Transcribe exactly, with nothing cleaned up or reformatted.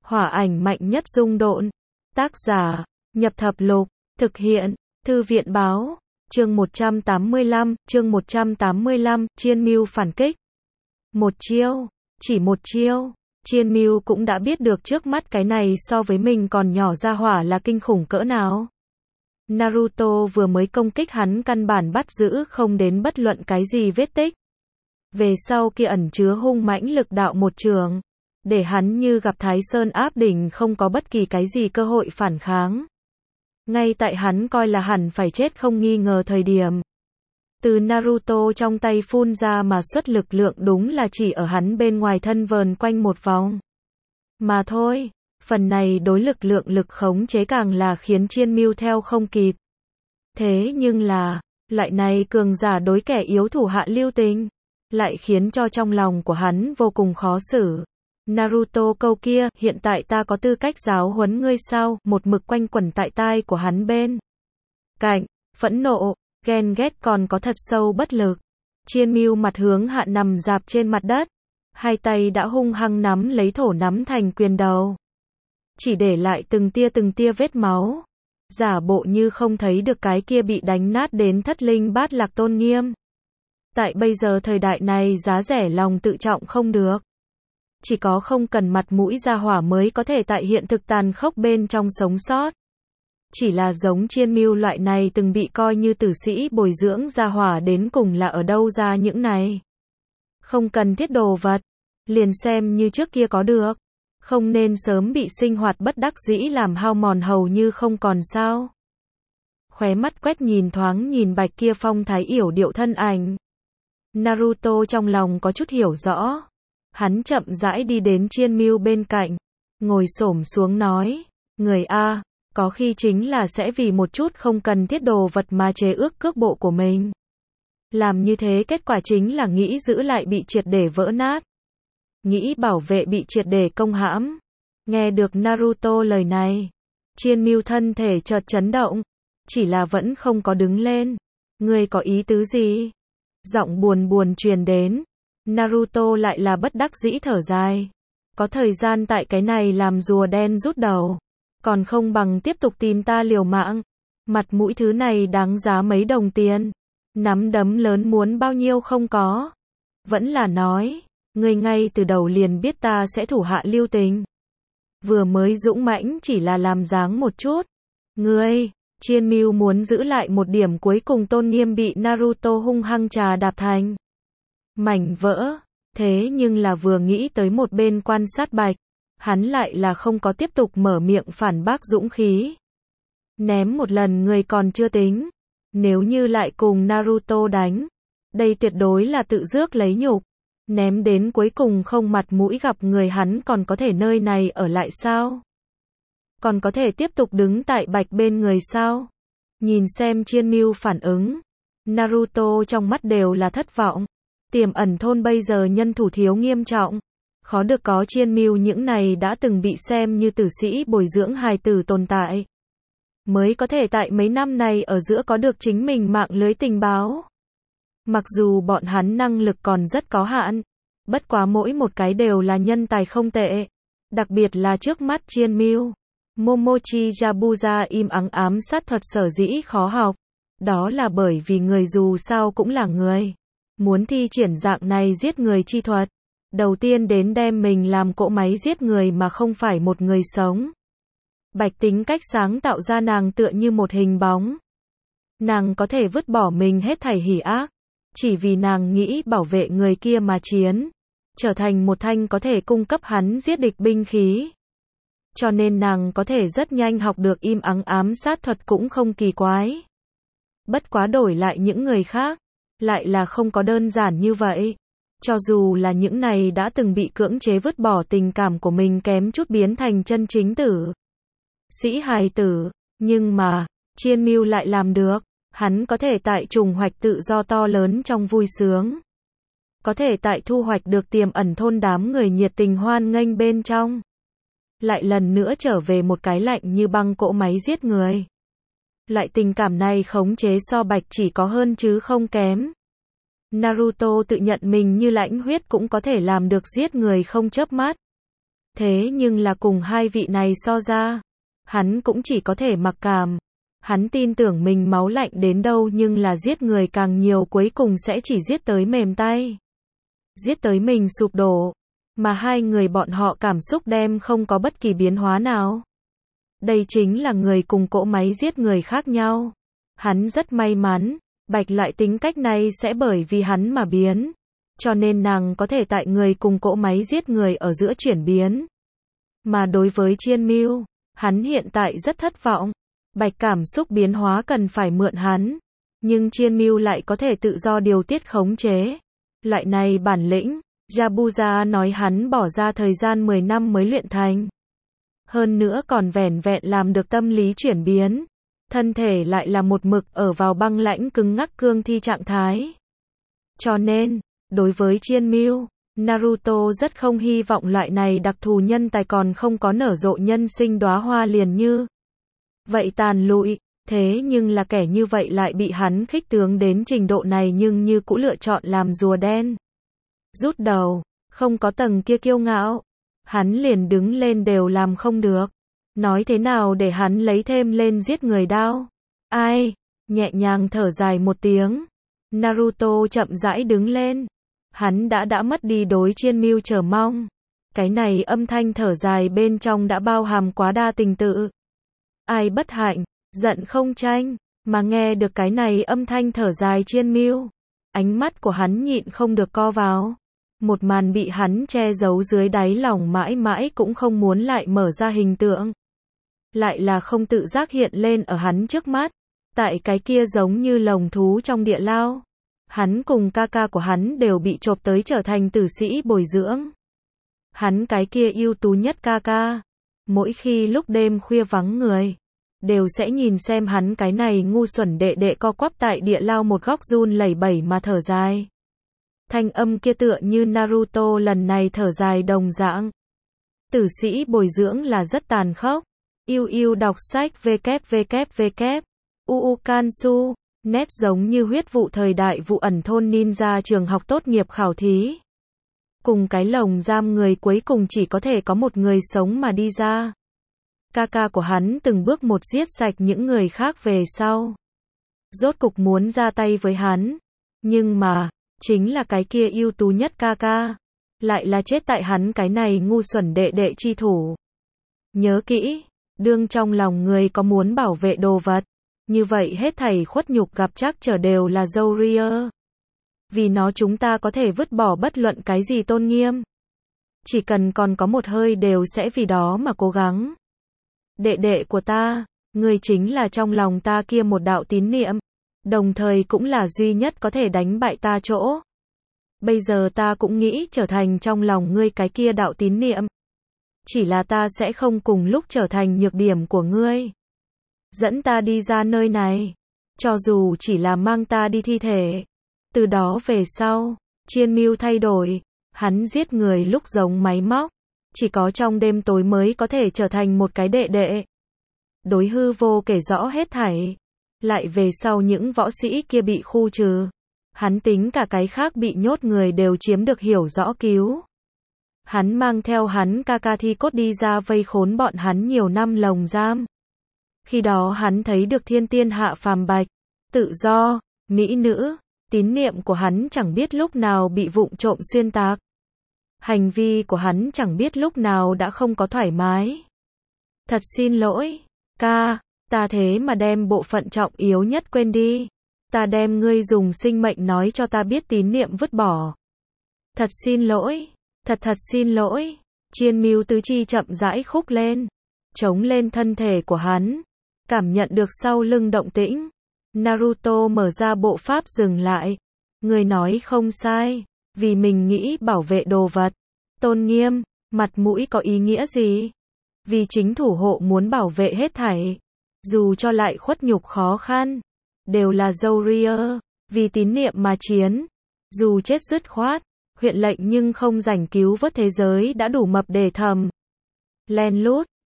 Hỏa ảnh mạnh nhất dung độn. Tác giả, Nhập Thập Lục. Thực hiện, Thư viện báo. Chương một trăm tám mươi lăm, chương một trăm tám mươi lăm, Chiên Mưu phản kích. Một chiêu, chỉ một chiêu. Chiên Mưu cũng đã biết được trước mắt cái này so với mình còn nhỏ ra hỏa là kinh khủng cỡ nào. Naruto vừa mới công kích hắn căn bản bắt giữ không đến bất luận cái gì vết tích. Về sau kia ẩn chứa hung mãnh lực đạo một trường, để hắn như gặp Thái Sơn áp đỉnh, không có bất kỳ cái gì cơ hội phản kháng. Ngay tại hắn coi là hẳn phải chết không nghi ngờ thời điểm, từ Naruto trong tay phun ra mà xuất lực lượng đúng là chỉ ở hắn bên ngoài thân vờn quanh một vòng mà thôi. Phần này đối lực lượng lực khống chế càng là khiến Chiên Mưu theo không kịp. Thế nhưng là, loại này cường giả đối kẻ yếu thủ hạ lưu tình, lại khiến cho trong lòng của hắn vô cùng khó xử. Naruto câu kia, hiện tại ta có tư cách giáo huấn ngươi sao, một mực quanh quẩn tại tai của hắn bên cạnh, phẫn nộ, ghen ghét còn có thật sâu bất lực. Chiên Mưu mặt hướng hạ nằm dạp trên mặt đất, hai tay đã hung hăng nắm lấy thổ nắm thành quyền đầu, chỉ để lại từng tia từng tia vết máu, giả bộ như không thấy được cái kia bị đánh nát đến thất linh bát lạc tôn nghiêm. Tại bây giờ thời đại này, giá rẻ lòng tự trọng không được, chỉ có không cần mặt mũi ra hỏa mới có thể tại hiện thực tàn khốc bên trong sống sót. Chỉ là giống Chiên Mưu loại này từng bị coi như tử sĩ bồi dưỡng ra hỏa, đến cùng là ở đâu ra những này không cần thiết đồ vật, liền xem như trước kia có được, không nên sớm bị sinh hoạt bất đắc dĩ làm hao mòn hầu như không còn sao. Khóe mắt quét nhìn thoáng nhìn bạch kia phong thái yểu điệu thân ảnh, Naruto trong lòng có chút hiểu rõ. Hắn chậm rãi đi đến Chiên Mưu bên cạnh, ngồi xổm xuống nói, người A, có khi chính là sẽ vì một chút không cần thiết đồ vật mà chế ước cước bộ của mình. Làm như thế kết quả chính là nghĩ giữ lại bị triệt để vỡ nát, nghĩ bảo vệ bị triệt để công hãm. Nghe được Naruto lời này, Chiên Mưu thân thể chợt chấn động, chỉ là vẫn không có đứng lên. Ngươi có ý tứ gì? Giọng buồn buồn truyền đến. Naruto lại là bất đắc dĩ thở dài. Có thời gian tại cái này làm rùa đen rút đầu, còn không bằng tiếp tục tìm ta liều mạng. Mặt mũi thứ này đáng giá mấy đồng tiền, nắm đấm lớn muốn bao nhiêu không có. Vẫn là nói, ngươi ngay từ đầu liền biết ta sẽ thủ hạ lưu tình. Vừa mới dũng mãnh chỉ là làm dáng một chút. Ngươi, Chiên Mưu muốn giữ lại một điểm cuối cùng tôn nghiêm bị Naruto hung hăng trà đạp thành mảnh vỡ. Thế nhưng là vừa nghĩ tới một bên quan sát bạch, hắn lại là không có tiếp tục mở miệng phản bác dũng khí. Ném một lần người còn chưa tính, nếu như lại cùng Naruto đánh, đây tuyệt đối là tự rước lấy nhục. Ném đến cuối cùng không mặt mũi gặp người, hắn còn có thể nơi này ở lại sao? Còn có thể tiếp tục đứng tại bạch bên người sao? Nhìn xem Chiên Mưu phản ứng, Naruto trong mắt đều là thất vọng. Tiềm ẩn thôn bây giờ nhân thủ thiếu nghiêm trọng, khó được có Chiên Mưu những này đã từng bị xem như tử sĩ bồi dưỡng hài tử tồn tại, mới có thể tại mấy năm này ở giữa có được chính mình mạng lưới tình báo. Mặc dù bọn hắn năng lực còn rất có hạn, bất quá mỗi một cái đều là nhân tài không tệ, đặc biệt là trước mắt Chiên Mưu. Momochi Yabuza im ắng ám sát thuật sở dĩ khó học, đó là bởi vì người dù sao cũng là người. Muốn thi triển dạng này giết người chi thuật, đầu tiên đến đem mình làm cỗ máy giết người mà không phải một người sống. Bạch tính cách sáng tạo ra nàng tựa như một hình bóng. Nàng có thể vứt bỏ mình hết thảy hỉ ác, chỉ vì nàng nghĩ bảo vệ người kia mà chiến, trở thành một thanh có thể cung cấp hắn giết địch binh khí. Cho nên nàng có thể rất nhanh học được im ắng ám sát thuật cũng không kỳ quái. Bất quá đổi lại những người khác, lại là không có đơn giản như vậy. Cho dù là những này đã từng bị cưỡng chế vứt bỏ tình cảm của mình kém chút biến thành chân chính tử sĩ hài tử, nhưng mà Chiên Mưu lại làm được. Hắn có thể tại trùng hoạch tự do to lớn trong vui sướng, có thể tại thu hoạch được tiềm ẩn thôn đám người nhiệt tình hoan nghênh bên trong, lại lần nữa trở về một cái lạnh như băng cỗ máy giết người. Loại tình cảm này khống chế so bạch chỉ có hơn chứ không kém. Naruto tự nhận mình như lãnh huyết cũng có thể làm được giết người không chớp mắt. Thế nhưng là cùng hai vị này so ra, hắn cũng chỉ có thể mặc cảm. Hắn tin tưởng mình máu lạnh đến đâu nhưng là giết người càng nhiều cuối cùng sẽ chỉ giết tới mềm tay. Giết tới mình sụp đổ. Mà hai người bọn họ cảm xúc đem không có bất kỳ biến hóa nào. Đây chính là người cùng cỗ máy giết người khác nhau. Hắn rất may mắn, Bạch loại tính cách này sẽ bởi vì hắn mà biến. Cho nên nàng có thể tại người cùng cỗ máy giết người ở giữa chuyển biến. Mà đối với Chiên Mưu, hắn hiện tại rất thất vọng. Bạch cảm xúc biến hóa cần phải mượn hắn. Nhưng Chiên Mưu lại có thể tự do điều tiết khống chế. Loại này bản lĩnh, Yabuza nói hắn bỏ ra thời gian mười năm mới luyện thành. Hơn nữa còn vẻn vẹn làm được tâm lý chuyển biến. Thân thể lại là một mực ở vào băng lãnh cứng ngắc cương thi trạng thái. Cho nên, đối với Chiên Mưu, Naruto rất không hy vọng loại này đặc thù nhân tài còn không có nở rộ nhân sinh đóa hoa liền như vậy tàn lụi. Thế nhưng là kẻ như vậy lại bị hắn khích tướng đến trình độ này nhưng như cũ lựa chọn làm rùa đen. Rút đầu, không có tầng kia kiêu ngạo. Hắn liền đứng lên đều làm không được. Nói thế nào để hắn lấy thêm lên giết người đao? Ai? Nhẹ nhàng thở dài một tiếng. Naruto chậm rãi đứng lên. Hắn đã đã mất đi đối Chiên Mưu chờ mong. Cái này âm thanh thở dài bên trong đã bao hàm quá đa tình tự. Ai bất hạnh, giận không tranh, mà nghe được cái này âm thanh thở dài Chiên Mưu. Ánh mắt của hắn nhịn không được co vào. Một màn bị hắn che giấu dưới đáy lòng mãi mãi cũng không muốn lại mở ra hình tượng. Lại là không tự giác hiện lên ở hắn trước mắt. Tại cái kia giống như lồng thú trong địa lao. Hắn cùng ca ca của hắn đều bị chộp tới trở thành tử sĩ bồi dưỡng. Hắn cái kia ưu tú nhất ca ca. Mỗi khi lúc đêm khuya vắng người, đều sẽ nhìn xem hắn cái này ngu xuẩn đệ đệ co quắp tại địa lao một góc run lẩy bẩy mà thở dài. Thanh âm kia tựa như Naruto lần này thở dài đồng dạng. Tử sĩ bồi dưỡng là rất tàn khốc. Yêu yêu đọc sách www. uu Kansu, nét giống như huyết vụ thời đại vụ ẩn thôn ninja trường học tốt nghiệp khảo thí. Cùng cái lồng giam người cuối cùng chỉ có thể có một người sống mà đi ra. Ca ca của hắn từng bước một giết sạch những người khác về sau. Rốt cục muốn ra tay với hắn. Nhưng mà, chính là cái kia ưu tú nhất ca ca. Lại là chết tại hắn cái này ngu xuẩn đệ đệ chi thủ. Nhớ kỹ, đương trong lòng người có muốn bảo vệ đồ vật. Như vậy hết thảy khuất nhục gặp chắc trở đều là dâu ria. Vì nó chúng ta có thể vứt bỏ bất luận cái gì tôn nghiêm. Chỉ cần còn có một hơi đều sẽ vì đó mà cố gắng. Đệ đệ của ta, người chính là trong lòng ta kia một đạo tín niệm. Đồng thời cũng là duy nhất có thể đánh bại ta chỗ. Bây giờ ta cũng nghĩ trở thành trong lòng ngươi cái kia đạo tín niệm. Chỉ là ta sẽ không cùng lúc trở thành nhược điểm của ngươi. Dẫn ta đi ra nơi này. Cho dù chỉ là mang ta đi thi thể. Từ đó về sau, Chiên Mưu thay đổi. Hắn giết người lúc giống máy móc. Chỉ có trong đêm tối mới có thể trở thành một cái đệ đệ. Đối hư vô kể rõ hết thảy. Lại về sau những võ sĩ kia bị khu trừ. Hắn tính cả cái khác bị nhốt người đều chiếm được hiểu rõ cứu. Hắn mang theo hắn ca ca thi cốt đi ra vây khốn bọn hắn nhiều năm lồng giam. Khi đó hắn thấy được thiên tiên hạ phàm bạch, tự do, mỹ nữ, tín niệm của hắn chẳng biết lúc nào bị vụng trộm xuyên tạc. Hành vi của hắn chẳng biết lúc nào đã không có thoải mái. Thật xin lỗi, ca, ta thế mà đem bộ phận trọng yếu nhất quên đi. Ta đem ngươi dùng sinh mệnh nói cho ta biết tín niệm vứt bỏ. Thật xin lỗi, thật thật xin lỗi. Chiên Mưu tứ chi chậm rãi khúc lên, chống lên thân thể của hắn, cảm nhận được sau lưng động tĩnh. Naruto mở ra bộ pháp dừng lại. Người nói không sai, vì mình nghĩ bảo vệ đồ vật, tôn nghiêm, mặt mũi có ý nghĩa gì? Vì chính thủ hộ muốn bảo vệ hết thảy, dù cho lại khuất nhục khó khăn, đều là dâu ria, vì tín niệm mà chiến, dù chết dứt khoát, huyện lệnh nhưng không rảnh cứu vớt thế giới đã đủ mập để thầm. Len lút,